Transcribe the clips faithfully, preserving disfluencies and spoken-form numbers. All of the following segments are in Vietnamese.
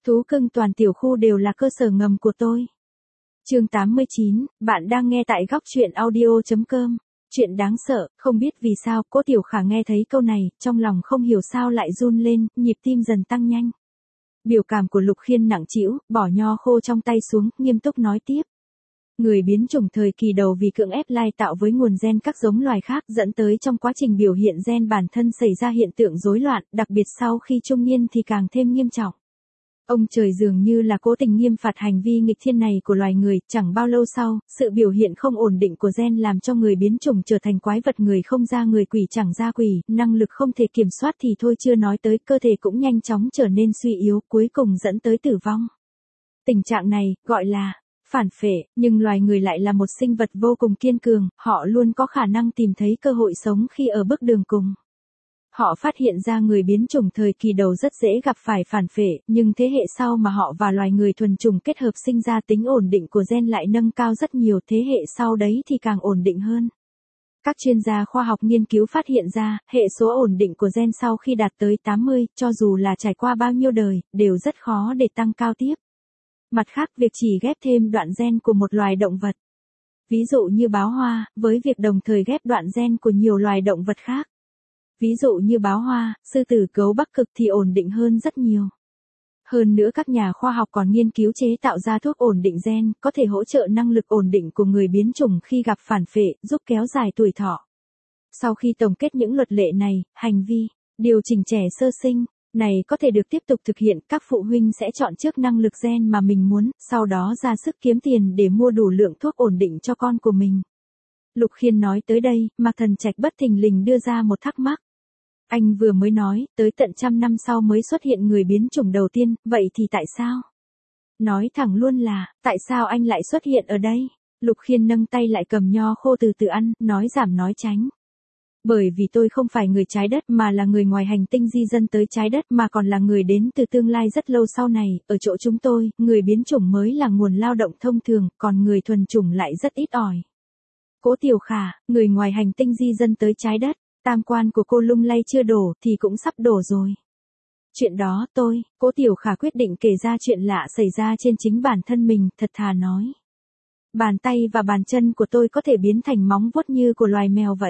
Thú cưng toàn tiểu khu đều là cơ sở ngầm của tôi. Chương tám mươi chín, bạn đang nghe tại góc truyện audio chấm com. Chuyện đáng sợ, không biết vì sao, Cố Tiểu Khả nghe thấy câu này, trong lòng không hiểu sao lại run lên, nhịp tim dần tăng nhanh. Biểu cảm của Lục Khiên nặng trĩu, bỏ nho khô trong tay xuống, nghiêm túc nói tiếp. Người biến chủng thời kỳ đầu vì cưỡng ép lai tạo với nguồn gen các giống loài khác dẫn tới trong quá trình biểu hiện gen bản thân xảy ra hiện tượng rối loạn, đặc biệt sau khi trung niên thì càng thêm nghiêm trọng. Ông trời dường như là cố tình nghiêm phạt hành vi nghịch thiên này của loài người, chẳng bao lâu sau, sự biểu hiện không ổn định của gen làm cho người biến chủng trở thành quái vật người không ra người quỷ chẳng ra quỷ, năng lực không thể kiểm soát thì thôi chưa nói tới cơ thể cũng nhanh chóng trở nên suy yếu, cuối cùng dẫn tới tử vong. Tình trạng này, gọi là phản phệ, nhưng loài người lại là một sinh vật vô cùng kiên cường, họ luôn có khả năng tìm thấy cơ hội sống khi ở bước đường cùng. Họ phát hiện ra người biến chủng thời kỳ đầu rất dễ gặp phải phản phệ, nhưng thế hệ sau mà họ và loài người thuần chủng kết hợp sinh ra tính ổn định của gen lại nâng cao rất nhiều, thế hệ sau đấy thì càng ổn định hơn. Các chuyên gia khoa học nghiên cứu phát hiện ra, hệ số ổn định của gen sau khi đạt tới tám mươi, cho dù là trải qua bao nhiêu đời, đều rất khó để tăng cao tiếp. Mặt khác, việc chỉ ghép thêm đoạn gen của một loài động vật, ví dụ như báo hoa, với việc đồng thời ghép đoạn gen của nhiều loài động vật khác, ví dụ như báo hoa, sư tử, gấu Bắc Cực thì ổn định hơn rất nhiều. Hơn nữa các nhà khoa học còn nghiên cứu chế tạo ra thuốc ổn định gen, có thể hỗ trợ năng lực ổn định của người biến chủng khi gặp phản phệ, giúp kéo dài tuổi thọ. Sau khi tổng kết những luật lệ này, hành vi điều chỉnh trẻ sơ sinh này có thể được tiếp tục thực hiện, các phụ huynh sẽ chọn trước năng lực gen mà mình muốn, sau đó ra sức kiếm tiền để mua đủ lượng thuốc ổn định cho con của mình. Lục Khiên nói tới đây, Mạc Thần Trạch bất thình lình đưa ra một thắc mắc. Anh vừa mới nói, tới tận trăm năm sau mới xuất hiện người biến chủng đầu tiên, vậy thì tại sao? Nói thẳng luôn là, tại sao anh lại xuất hiện ở đây? Lục Khiên nâng tay lại cầm nho khô từ từ ăn, nói giảm nói tránh. Bởi vì tôi không phải người trái đất mà là người ngoài hành tinh di dân tới trái đất mà còn là người đến từ tương lai rất lâu sau này, ở chỗ chúng tôi, người biến chủng mới là nguồn lao động thông thường, còn người thuần chủng lại rất ít ỏi. Cố Tiểu Khả, người ngoài hành tinh di dân tới trái đất, tam quan của cô lung lay chưa đổ thì cũng sắp đổ rồi. Chuyện đó tôi, Cố Tiểu Khả quyết định kể ra chuyện lạ xảy ra trên chính bản thân mình, thật thà nói. Bàn tay và bàn chân của tôi có thể biến thành móng vuốt như của loài mèo vậy.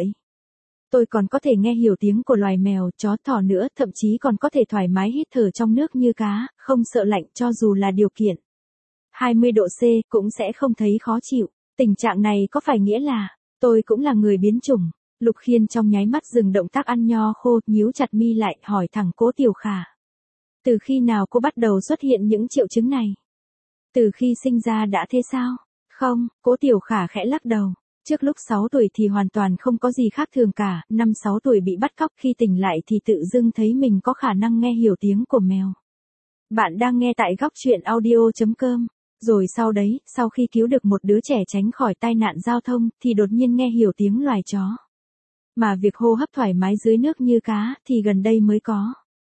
Tôi còn có thể nghe hiểu tiếng của loài mèo, chó, thỏ nữa, thậm chí còn có thể thoải mái hít thở trong nước như cá, không sợ lạnh cho dù là điều kiện hai mươi độ C cũng sẽ không thấy khó chịu. Tình trạng này có phải nghĩa là tôi cũng là người biến chủng? Lục Khiên trong nháy mắt dừng động tác ăn nho khô, nhíu chặt mi lại, hỏi thẳng Cố Tiểu Khả. Từ khi nào cô bắt đầu xuất hiện những triệu chứng này? Từ khi sinh ra đã thế sao? Không, Cố Tiểu Khả khẽ lắc đầu. Trước lúc sáu tuổi thì hoàn toàn không có gì khác thường cả, năm sáu tuổi bị bắt cóc, khi tỉnh lại thì tự dưng thấy mình có khả năng nghe hiểu tiếng của mèo. Bạn đang nghe tại góc truyện audio chấm com. Rồi sau đấy, sau khi cứu được một đứa trẻ tránh khỏi tai nạn giao thông, thì đột nhiên nghe hiểu tiếng loài chó. Mà việc hô hấp thoải mái dưới nước như cá, thì gần đây mới có.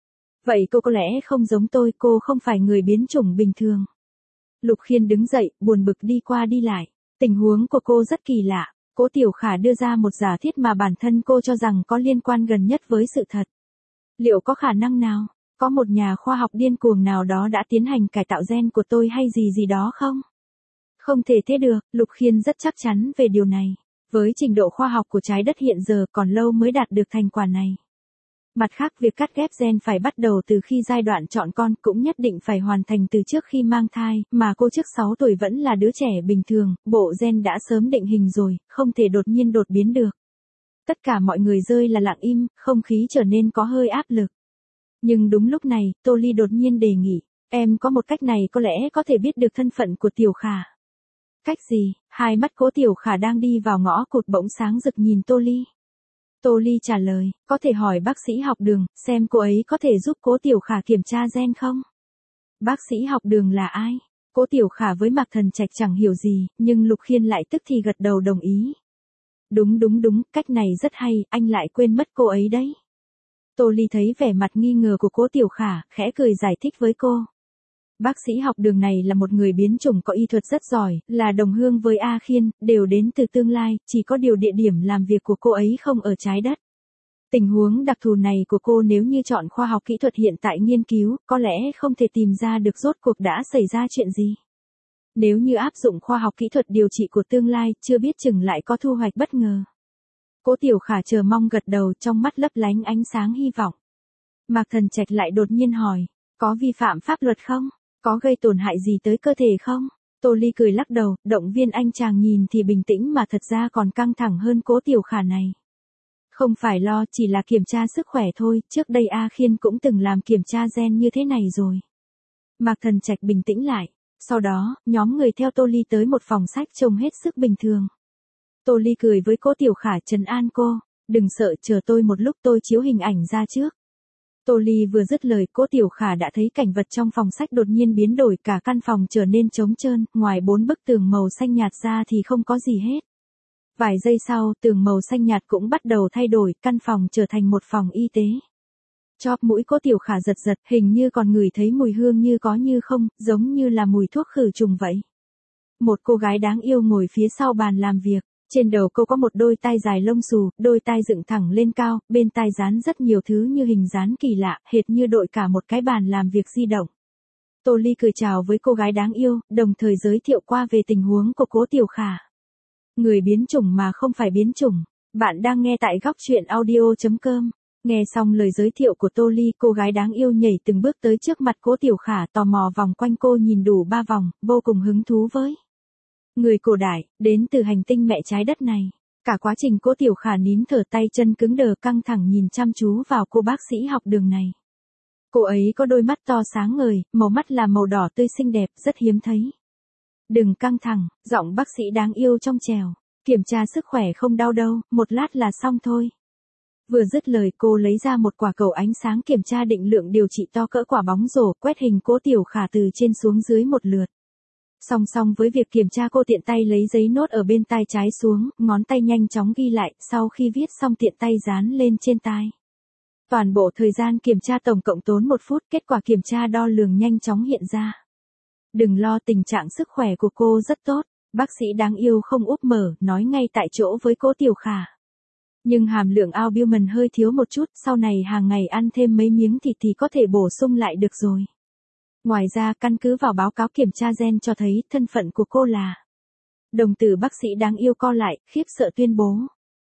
Vậy cô có lẽ không giống tôi, cô không phải người biến chủng bình thường. Lục Khiên đứng dậy, buồn bực đi qua đi lại. Tình huống của cô rất kỳ lạ. Cố Tiểu Khả đưa ra một giả thiết mà bản thân cô cho rằng có liên quan gần nhất với sự thật. Liệu có khả năng nào, có một nhà khoa học điên cuồng nào đó đã tiến hành cải tạo gen của tôi hay gì gì đó không? Không thể thế được, Lục Khiên rất chắc chắn về điều này. Với trình độ khoa học của trái đất hiện giờ còn lâu mới đạt được thành quả này. Mặt khác, việc cắt ghép gen phải bắt đầu từ khi giai đoạn chọn con, cũng nhất định phải hoàn thành từ trước khi mang thai, mà cô trước sáu tuổi vẫn là đứa trẻ bình thường, bộ gen đã sớm định hình rồi, không thể đột nhiên đột biến được. Tất cả mọi người rơi là lặng im, không khí trở nên có hơi áp lực. Nhưng đúng lúc này, Tô Ly đột nhiên đề nghị, em có một cách này có lẽ có thể biết được thân phận của Tiểu Khả. Cách gì? Hai mắt Cố Tiểu Khả đang đi vào ngõ cụt bỗng sáng rực nhìn Tô Ly. Tô Ly trả lời, có thể hỏi bác sĩ học đường, xem cô ấy có thể giúp Cố Tiểu Khả kiểm tra gen không? Bác sĩ học đường là ai? Cố Tiểu Khả với Mạc Thần Trạch chẳng hiểu gì, nhưng Lục Khiên lại tức thì gật đầu đồng ý. Đúng đúng đúng, cách này rất hay, anh lại quên mất cô ấy đấy. Tô Ly thấy vẻ mặt nghi ngờ của Cố Tiểu Khả, khẽ cười giải thích với cô. Bác sĩ học đường này là một người biến chủng có y thuật rất giỏi, là đồng hương với A Khiên, đều đến từ tương lai, chỉ có điều địa điểm làm việc của cô ấy không ở trái đất. Tình huống đặc thù này của cô nếu như chọn khoa học kỹ thuật hiện tại nghiên cứu, có lẽ không thể tìm ra được rốt cuộc đã xảy ra chuyện gì. Nếu như áp dụng khoa học kỹ thuật điều trị của tương lai, chưa biết chừng lại có thu hoạch bất ngờ. Cố Tiểu Khả chờ mong gật đầu, trong mắt lấp lánh ánh sáng hy vọng. Mạc Thần Trạch lại đột nhiên hỏi, có vi phạm pháp luật không? Có gây tổn hại gì tới cơ thể không? Tô Ly cười lắc đầu, động viên anh chàng nhìn thì bình tĩnh mà thật ra còn căng thẳng hơn Cố Tiểu Khả này. Không phải lo, chỉ là kiểm tra sức khỏe thôi, trước đây A Khiên cũng từng làm kiểm tra gen như thế này rồi. Mạc Thần Trạch bình tĩnh lại. Sau đó, nhóm người theo Tô Ly tới một phòng sách trông hết sức bình thường. Tô Ly cười với Cố Tiểu Khả trấn an cô, đừng sợ, chờ tôi một lúc, tôi chiếu hình ảnh ra trước. Tô Ly vừa dứt lời, Cố Tiểu Khả đã thấy cảnh vật trong phòng sách đột nhiên biến đổi, cả căn phòng trở nên trống trơn, ngoài bốn bức tường màu xanh nhạt ra thì không có gì hết. Vài giây sau, tường màu xanh nhạt cũng bắt đầu thay đổi, căn phòng trở thành một phòng y tế. Chóp mũi Cố Tiểu Khả giật giật, hình như còn ngửi thấy mùi hương như có như không, giống như là mùi thuốc khử trùng vậy. Một cô gái đáng yêu ngồi phía sau bàn làm việc, trên đầu cô có một đôi tai dài lông xù, đôi tai dựng thẳng lên cao, bên tai dán rất nhiều thứ như hình dán kỳ lạ, hệt như đội cả một cái bàn làm việc di động. Tô Ly cười chào với cô gái đáng yêu, đồng thời giới thiệu qua về tình huống của Cố Tiểu Khả. Người biến chủng mà không phải biến chủng, bạn đang nghe tại góc truyện audio chấm com. Nghe xong lời giới thiệu của Tô Ly, cô gái đáng yêu nhảy từng bước tới trước mặt Cố Tiểu Khả, tò mò vòng quanh cô nhìn đủ ba vòng, vô cùng hứng thú với. Người cổ đại, đến từ hành tinh mẹ trái đất này. Cả quá trình Cố Tiểu Khả nín thở, tay chân cứng đờ, căng thẳng nhìn chăm chú vào cô bác sĩ học đường này. Cô ấy có đôi mắt to sáng ngời, màu mắt là màu đỏ tươi xinh đẹp, rất hiếm thấy. Đừng căng thẳng, giọng bác sĩ đáng yêu trong trẻo. Kiểm tra sức khỏe không đau đâu, một lát là xong thôi. Vừa dứt lời, cô lấy ra một quả cầu ánh sáng kiểm tra định lượng điều trị to cỡ quả bóng rổ, quét hình Cố Tiểu Khả từ trên xuống dưới một lượt. Song song với việc kiểm tra, cô tiện tay lấy giấy nốt ở bên tai trái xuống, ngón tay nhanh chóng ghi lại, sau khi viết xong tiện tay dán lên trên tai. Toàn bộ thời gian kiểm tra tổng cộng tốn một phút, kết quả kiểm tra đo lường nhanh chóng hiện ra. Đừng lo, tình trạng sức khỏe của cô rất tốt, bác sĩ đáng yêu không úp mở, nói ngay tại chỗ với Cố Tiểu Khả. Nhưng hàm lượng albumin hơi thiếu một chút, sau này hàng ngày ăn thêm mấy miếng thịt thì có thể bổ sung lại được rồi. Ngoài ra, căn cứ vào báo cáo kiểm tra gen cho thấy, thân phận của cô là... Đồng tử bác sĩ đáng yêu co lại, khiếp sợ tuyên bố.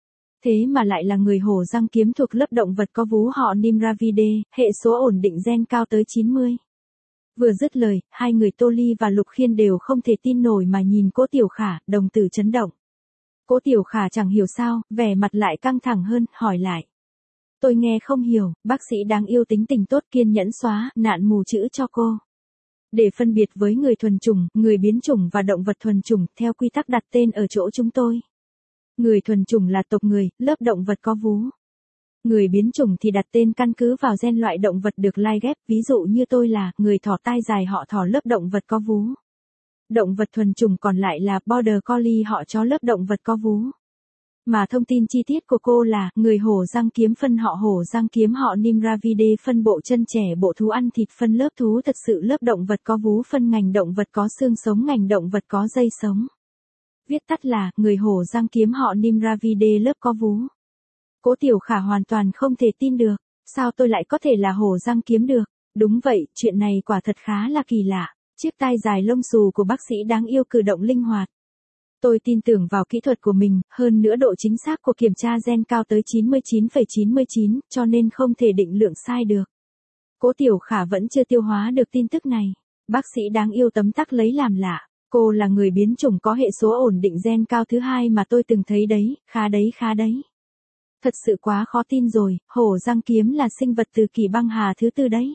Thế mà lại là người hổ răng kiếm thuộc lớp động vật có vú họ Nimravidae, hệ số ổn định gen cao tới chín mươi. Vừa dứt lời, hai người Tô Ly và Lục Khiên đều không thể tin nổi mà nhìn Cố Tiểu Khả, đồng tử chấn động. Cố Tiểu Khả chẳng hiểu sao, vẻ mặt lại căng thẳng hơn, hỏi lại. Tôi nghe không hiểu, bác sĩ đáng yêu tính tình tốt kiên nhẫn xóa nạn mù chữ cho cô. Để phân biệt với người thuần chủng, người biến chủng và động vật thuần chủng, theo quy tắc đặt tên ở chỗ chúng tôi. Người thuần chủng là tộc người, lớp động vật có vú. Người biến chủng thì đặt tên căn cứ vào gen loại động vật được lai ghép, ví dụ như tôi là người thỏ tai dài họ thỏ lớp động vật có vú. Động vật thuần chủng còn lại là Border Collie họ chó lớp động vật có vú. Mà thông tin chi tiết của cô là người hổ răng kiếm phân họ hổ răng kiếm họ Nimravidae phân bộ chân trẻ bộ thú ăn thịt phân lớp thú thật sự lớp động vật có vú phân ngành động vật có xương sống ngành động vật có dây sống. Viết tắt là người hổ răng kiếm họ Nimravidae lớp có vú. Cố Tiểu Khả hoàn toàn không thể tin được, sao tôi lại có thể là hổ răng kiếm được? Đúng vậy, chuyện này quả thật khá là kỳ lạ. Chiếc tai dài lông xù của bác sĩ đáng yêu cử động linh hoạt. Tôi tin tưởng vào kỹ thuật của mình, hơn nữa độ chính xác của kiểm tra gen cao tới chín mươi chín phẩy chín mươi chín, cho nên không thể định lượng sai được. Cố Tiểu Khả vẫn chưa tiêu hóa được tin tức này. Bác sĩ đáng yêu tấm tắc lấy làm lạ. Cô là người biến chủng có hệ số ổn định gen cao thứ hai mà tôi từng thấy đấy, khá đấy khá đấy. Thật sự quá khó tin rồi, hổ răng kiếm là sinh vật từ kỳ băng hà thứ tư đấy.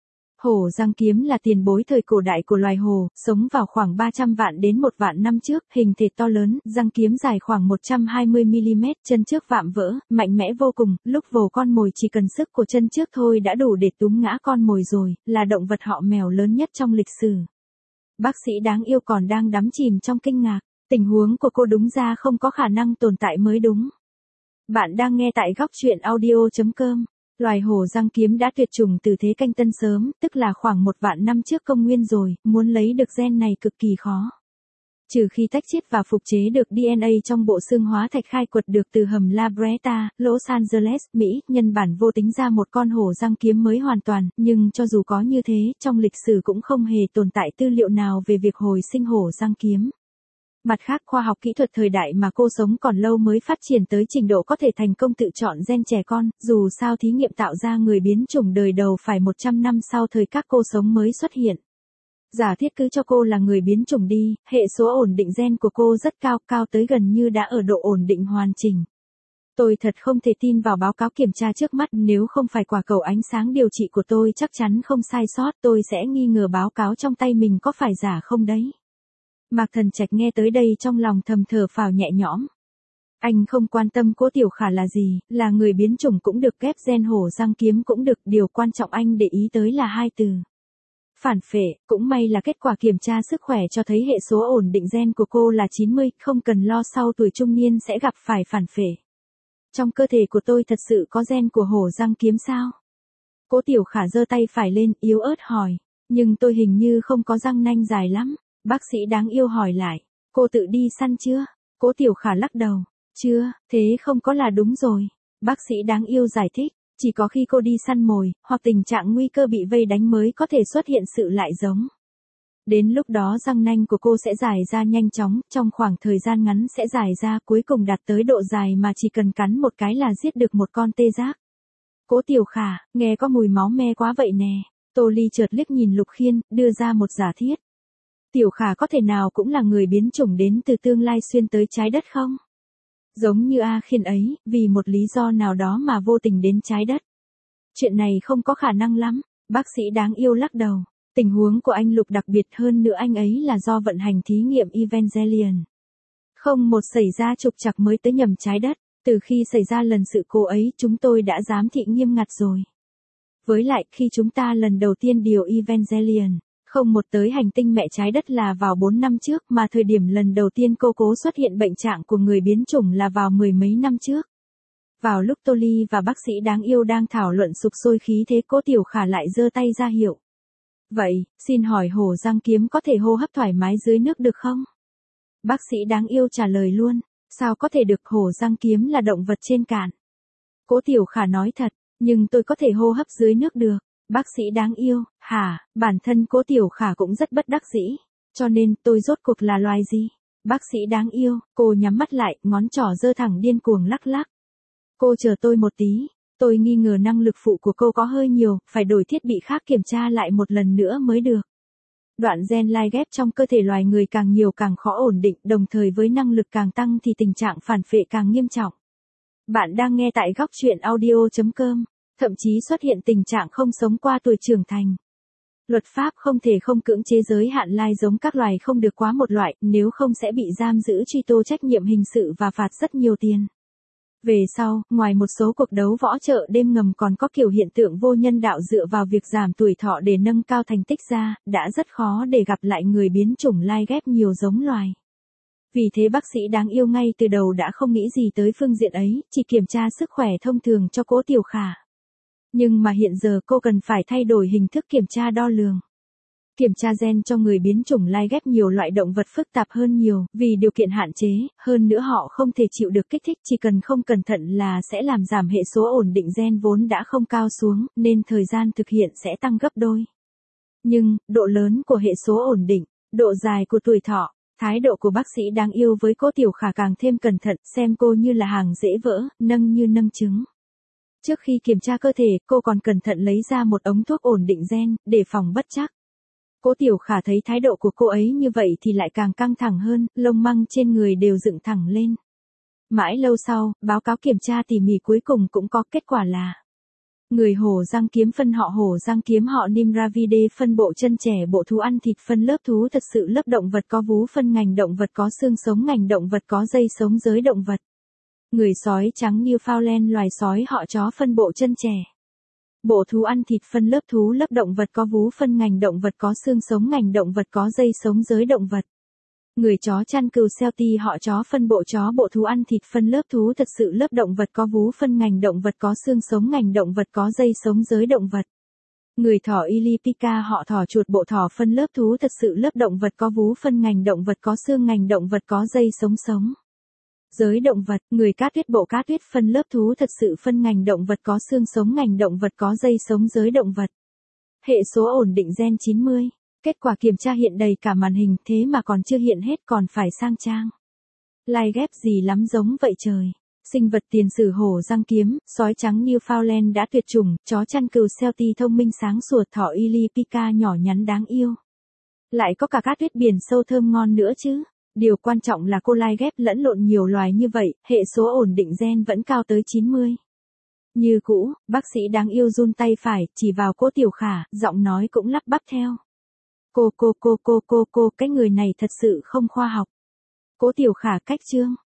Hổ răng kiếm là tiền bối thời cổ đại của loài hổ, sống vào khoảng ba trăm vạn đến một vạn năm trước, hình thể to lớn, răng kiếm dài khoảng một trăm hai mươi mi li mét, chân trước vạm vỡ, mạnh mẽ vô cùng, lúc vồ con mồi chỉ cần sức của chân trước thôi đã đủ để túm ngã con mồi rồi, là động vật họ mèo lớn nhất trong lịch sử. Bác sĩ đáng yêu còn đang đắm chìm trong kinh ngạc, tình huống của cô đúng ra không có khả năng tồn tại mới đúng. Bạn đang nghe tại góc truyện audio chấm com. Loài hổ răng kiếm đã tuyệt chủng từ thế Canh Tân sớm, tức là khoảng một vạn năm trước công nguyên rồi, muốn lấy được gen này cực kỳ khó. Trừ khi tách chiết và phục chế được đê en a trong bộ xương hóa thạch khai quật được từ hầm La Brea, Los Angeles, Mỹ, nhân bản vô tính ra một con hổ răng kiếm mới hoàn toàn, nhưng cho dù có như thế, trong lịch sử cũng không hề tồn tại tư liệu nào về việc hồi sinh hổ răng kiếm. Mặt khác, khoa học kỹ thuật thời đại mà cô sống còn lâu mới phát triển tới trình độ có thể thành công tự chọn gen trẻ con, dù sao thí nghiệm tạo ra người biến chủng đời đầu phải một trăm năm sau thời các cô sống mới xuất hiện. Giả thiết cứ cho cô là người biến chủng đi, hệ số ổn định gen của cô rất cao, cao tới gần như đã ở độ ổn định hoàn chỉnh. Tôi thật không thể tin vào báo cáo kiểm tra trước mắt, nếu không phải quả cầu ánh sáng điều trị của tôi chắc chắn không sai sót, tôi sẽ nghi ngờ báo cáo trong tay mình có phải giả không đấy. Mạc Thần Trạch nghe tới đây trong lòng thầm thở phào nhẹ nhõm. Anh không quan tâm Cố Tiểu Khả là gì, là người biến chủng cũng được, ghép gen hổ răng kiếm cũng được, điều quan trọng anh để ý tới là hai từ. Phản phệ. Cũng may là kết quả kiểm tra sức khỏe cho thấy hệ số ổn định gen của cô là chín mươi, không cần lo sau tuổi trung niên sẽ gặp phải phản phệ. Trong cơ thể của tôi thật sự có gen của hổ răng kiếm sao? Cố Tiểu Khả giơ tay phải lên, yếu ớt hỏi. Nhưng tôi hình như không có răng nanh dài lắm. Bác sĩ đáng yêu hỏi lại. Cô tự đi săn chưa? Cố Tiểu Khả lắc đầu. Chưa, thế không có là đúng rồi. Bác sĩ đáng yêu giải thích. Chỉ có khi cô đi săn mồi, hoặc tình trạng nguy cơ bị vây đánh mới có thể xuất hiện sự lại giống. Đến lúc đó răng nanh của cô sẽ dài ra nhanh chóng, trong khoảng thời gian ngắn sẽ dài ra, cuối cùng đạt tới độ dài mà chỉ cần cắn một cái là giết được một con tê giác. Cố Tiểu Khả, nghe có mùi máu me quá vậy nè. Tô Ly chợt liếc nhìn Lục Khiên, đưa ra một giả thiết. Tiểu Khả có thể nào cũng là người biến chủng đến từ tương lai xuyên tới trái đất không? Giống như A Khiên ấy, vì một lý do nào đó mà vô tình đến trái đất. Chuyện này không có khả năng lắm, bác sĩ đáng yêu lắc đầu. Tình huống của anh Lục đặc biệt hơn nữa, anh ấy là do vận hành thí nghiệm Evangelion. Không một xảy ra trục trặc mới tới nhầm trái đất, từ khi xảy ra lần sự cố ấy chúng tôi đã giám thị nghiêm ngặt rồi. Với lại khi chúng ta lần đầu tiên điều Evangelion, không một tới hành tinh mẹ trái đất là vào bốn năm trước, mà thời điểm lần đầu tiên cô cố xuất hiện bệnh trạng của người biến chủng là vào mười mấy năm trước. Vào lúc Tô Ly và bác sĩ đáng yêu đang thảo luận sục sôi khí thế, Cố Tiểu Khả lại giơ tay ra hiệu. Vậy, xin hỏi hổ răng kiếm có thể hô hấp thoải mái dưới nước được không? Bác sĩ đáng yêu trả lời luôn, sao có thể được, hổ răng kiếm là động vật trên cạn. Cố Tiểu Khả nói thật, nhưng tôi có thể hô hấp dưới nước được. Bác sĩ đáng yêu, hả, bản thân Cố Tiểu Khả cũng rất bất đắc dĩ. Cho nên tôi rốt cuộc là loài gì? Bác sĩ đáng yêu, cô nhắm mắt lại, ngón trỏ giơ thẳng điên cuồng lắc lắc. Cô chờ tôi một tí, tôi nghi ngờ năng lực phụ của cô có hơi nhiều, phải đổi thiết bị khác kiểm tra lại một lần nữa mới được. Đoạn gen lai ghép trong cơ thể loài người càng nhiều càng khó ổn định, đồng thời với năng lực càng tăng thì tình trạng phản phệ càng nghiêm trọng. Bạn đang nghe tại góc truyện audio chấm com. Thậm chí xuất hiện tình trạng không sống qua tuổi trưởng thành. Luật pháp không thể không cưỡng chế giới hạn lai giống các loài không được quá một loại, nếu không sẽ bị giam giữ truy tố trách nhiệm hình sự và phạt rất nhiều tiền. Về sau, ngoài một số cuộc đấu võ chợ đêm ngầm còn có kiểu hiện tượng vô nhân đạo dựa vào việc giảm tuổi thọ để nâng cao thành tích ra, đã rất khó để gặp lại người biến chủng lai ghép nhiều giống loài. Vì thế bác sĩ đáng yêu ngay từ đầu đã không nghĩ gì tới phương diện ấy, chỉ kiểm tra sức khỏe thông thường cho Cố Tiểu Khả. Nhưng mà hiện giờ cô cần phải thay đổi hình thức kiểm tra đo lường. Kiểm tra gen cho người biến chủng lai ghép nhiều loại động vật phức tạp hơn nhiều, vì điều kiện hạn chế, hơn nữa họ không thể chịu được kích thích, chỉ cần không cẩn thận là sẽ làm giảm hệ số ổn định gen vốn đã không cao xuống, nên thời gian thực hiện sẽ tăng gấp đôi. Nhưng, độ lớn của hệ số ổn định, độ dài của tuổi thọ, thái độ của bác sĩ đáng yêu với Cố Tiểu Khả càng thêm cẩn thận, xem cô như là hàng dễ vỡ, nâng như nâng trứng. Trước khi kiểm tra cơ thể, cô còn cẩn thận lấy ra một ống thuốc ổn định gen, để phòng bất trắc. Cố Tiểu Khả thấy thái độ của cô ấy như vậy thì lại càng căng thẳng hơn, lông măng trên người đều dựng thẳng lên. Mãi lâu sau, báo cáo kiểm tra tỉ mỉ cuối cùng cũng có kết quả là người hổ răng kiếm phân họ hổ răng kiếm họ Nimravidae phân bộ chân trẻ bộ thú ăn thịt phân lớp thú thật sự lớp động vật có vú phân ngành động vật có xương sống ngành động vật có dây sống giới động vật. Người sói trắng Newfoundland loài sói họ chó phân bộ chân trẻ. Bộ thú ăn thịt phân lớp thú lớp động vật có vú phân ngành động vật có xương sống ngành động vật có dây sống giới động vật. Người chó chăn cừu Celtic họ chó phân bộ chó bộ thú ăn thịt phân lớp thú thật sự lớp động vật có vú phân ngành động vật có xương sống ngành động vật có dây sống giới động vật. Người thỏ Ilipica họ thỏ chuột bộ thỏ phân lớp thú thật sự lớp động vật có vú phân ngành động vật có xương ngành động vật có dây sống sống. Giới động vật, người cát tuyết bộ cát tuyết phân lớp thú thật sự phân ngành động vật có xương sống ngành động vật có dây sống giới động vật. Hệ số ổn định gen chín mươi. Kết quả kiểm tra hiện đầy cả màn hình thế mà còn chưa hiện hết còn phải sang trang. Lai ghép gì lắm giống vậy trời. Sinh vật tiền sử hổ răng kiếm, sói trắng Newfoundland đã tuyệt chủng, chó chăn cừu Sheltie thông minh sáng sủa thỏ Ilipica nhỏ nhắn đáng yêu. Lại có cả cát tuyết biển sâu thơm ngon nữa chứ. Điều quan trọng là cô lai ghép lẫn lộn nhiều loài như vậy, hệ số ổn định gen vẫn cao tới chín mươi. Như cũ, bác sĩ đáng yêu run tay phải, chỉ vào cô Tiểu Khả, giọng nói cũng lắp bắp theo. Cô cô cô cô cô cô, cái người này thật sự không khoa học. Cố Tiểu Khả cách chương.